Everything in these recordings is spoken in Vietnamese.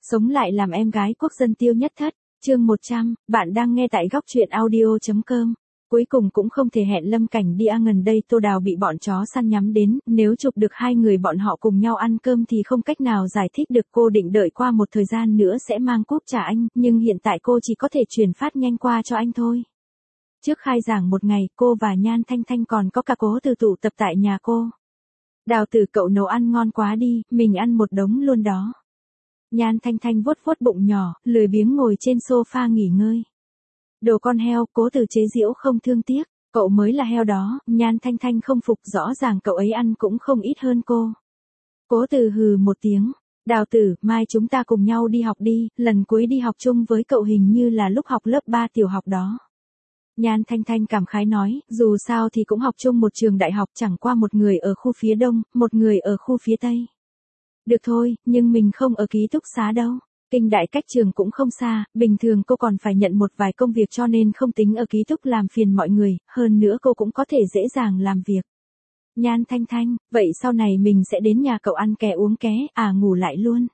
Sống lại làm em gái quốc dân Tiêu Nhất Thất, chương 100, bạn đang nghe tại góc truyện audio.com. Cuối cùng cũng không thể hẹn Lâm Cảnh đi ăn, gần đây Tô Đào bị bọn chó săn nhắm đến, nếu chụp được hai người bọn họ cùng nhau ăn cơm thì không cách nào giải thích được. Cô định đợi qua một thời gian nữa sẽ mang cúp trả anh, nhưng hiện tại cô chỉ có thể chuyển phát nhanh qua cho anh thôi. Trước khai giảng một ngày, cô và Nhan Thanh Thanh còn có cả Cố Từ tụ tập tại nhà cô. Đào Tử, cậu nấu ăn ngon quá đi, mình ăn một đống luôn đó. Nhan Thanh Thanh vuốt vuốt bụng nhỏ, lười biếng ngồi trên sofa nghỉ ngơi. Đồ con heo, Cố Từ chế giễu không thương tiếc, cậu mới là heo đó. Nhan Thanh Thanh không phục, rõ ràng cậu ấy ăn cũng không ít hơn cô. Cố Từ hừ một tiếng, Đào Tử, mai chúng ta cùng nhau đi học đi, lần cuối đi học chung với cậu hình như là lúc học lớp 3 tiểu học đó. Nhan Thanh Thanh cảm khái nói, dù sao thì cũng học chung một trường đại học, chẳng qua một người ở khu phía đông, một người ở khu phía tây. Được thôi, nhưng mình không ở ký túc xá đâu. Kinh đại cách trường cũng không xa, bình thường cô còn phải nhận một vài công việc cho nên không tính ở ký túc làm phiền mọi người, hơn nữa cô cũng có thể dễ dàng làm việc. Nhan Thanh Thanh, vậy sau này mình sẽ đến nhà cậu ăn ké uống ké, ngủ lại luôn.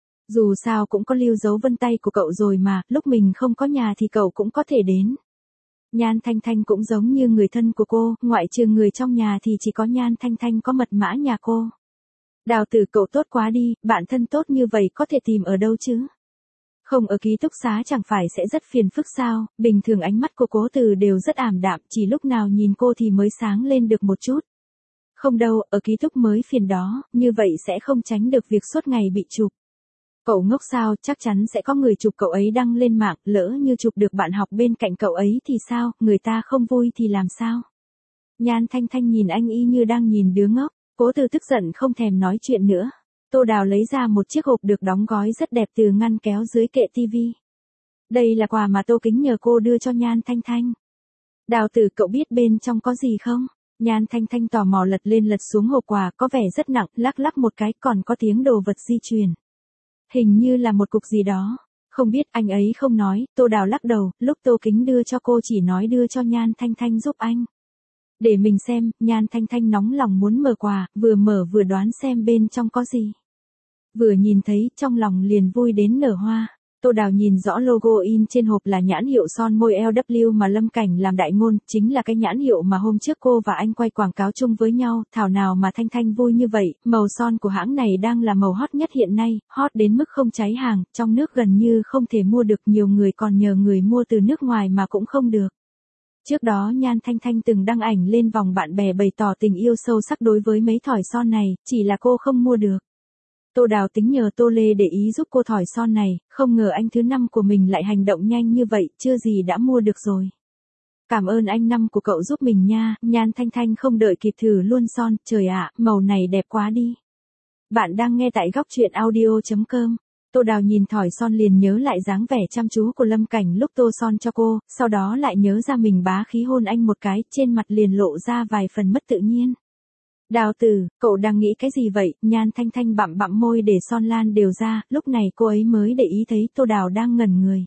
Dù sao cũng có lưu dấu vân tay của cậu rồi mà, lúc mình không có nhà thì cậu cũng có thể đến. Nhan Thanh Thanh cũng giống như người thân của cô, ngoại trừ người trong nhà thì chỉ có Nhan Thanh Thanh có mật mã nhà cô. Đào Tử, cậu tốt quá đi, bạn thân tốt như vậy có thể tìm ở đâu chứ? Không ở ký túc xá chẳng phải sẽ rất phiền phức sao? Bình thường ánh mắt của Cố Từ đều rất ảm đạm, chỉ lúc nào nhìn cô thì mới sáng lên được một chút. Không đâu, ở ký túc mới phiền đó, như vậy sẽ không tránh được việc suốt ngày bị chụp. Cậu ngốc sao, chắc chắn sẽ có người chụp cậu ấy đăng lên mạng, lỡ như chụp được bạn học bên cạnh cậu ấy thì sao, người ta không vui thì làm sao? Nhan Thanh Thanh nhìn anh y như đang nhìn đứa ngốc. Cố Từ tức giận không thèm nói chuyện nữa. Tô Đào lấy ra một chiếc hộp được đóng gói rất đẹp từ ngăn kéo dưới kệ tivi. Đây là quà mà Tô Kính nhờ cô đưa cho Nhan Thanh Thanh. Đào Tử, cậu biết bên trong có gì không? Nhan Thanh Thanh tò mò lật lên lật xuống hộp quà, có vẻ rất nặng, lắc lắc một cái còn có tiếng đồ vật di chuyển. Hình như là một cục gì đó. Không biết, anh ấy không nói. Tô Đào lắc đầu, lúc Tô Kính đưa cho cô chỉ nói đưa cho Nhan Thanh Thanh giúp anh. Để mình xem. Nhan Thanh Thanh nóng lòng muốn mở quà, vừa mở vừa đoán xem bên trong có gì. Vừa nhìn thấy, trong lòng liền vui đến nở hoa. Tô Đào nhìn rõ logo in trên hộp là nhãn hiệu son môi LW mà Lâm Cảnh làm đại ngôn, chính là cái nhãn hiệu mà hôm trước cô và anh quay quảng cáo chung với nhau. Thảo nào mà Thanh Thanh vui như vậy, màu son của hãng này đang là màu hot nhất hiện nay, hot đến mức không cháy hàng, trong nước gần như không thể mua được, nhiều người còn nhờ người mua từ nước ngoài mà cũng không được. Trước đó Nhan Thanh Thanh từng đăng ảnh lên vòng bạn bè bày tỏ tình yêu sâu sắc đối với mấy thỏi son này, chỉ là cô không mua được. Tô Đào tính nhờ Tô Lê để ý giúp cô thỏi son này, không ngờ anh thứ 5 của mình lại hành động nhanh như vậy, chưa gì đã mua được rồi. Cảm ơn anh năm của cậu giúp mình nha. Nhan Thanh Thanh không đợi kịp thử luôn son, trời ạ, màu này đẹp quá đi. Bạn đang nghe tại góc truyện audio.com. Tô Đào nhìn thỏi son liền nhớ lại dáng vẻ chăm chú của Lâm Cảnh lúc tô son cho cô, sau đó lại nhớ ra mình bá khí hôn anh một cái, trên mặt liền lộ ra vài phần mất tự nhiên. Đào Tử, cậu đang nghĩ cái gì vậy? Nhan Thanh Thanh bặm bặm môi để son lan đều ra, lúc này cô ấy mới để ý thấy Tô Đào đang ngẩn người.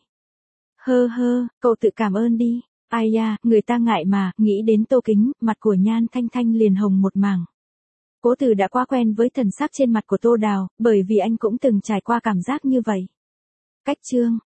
Hơ hơ, cậu tự cảm ơn đi. Ai da, người ta ngại mà, nghĩ đến Tô Kính, mặt của Nhan Thanh Thanh liền hồng một mảng. Cố Từ đã quá quen với thần sắc trên mặt của Tô Đào, bởi vì anh cũng từng trải qua cảm giác như vậy. Cách chương,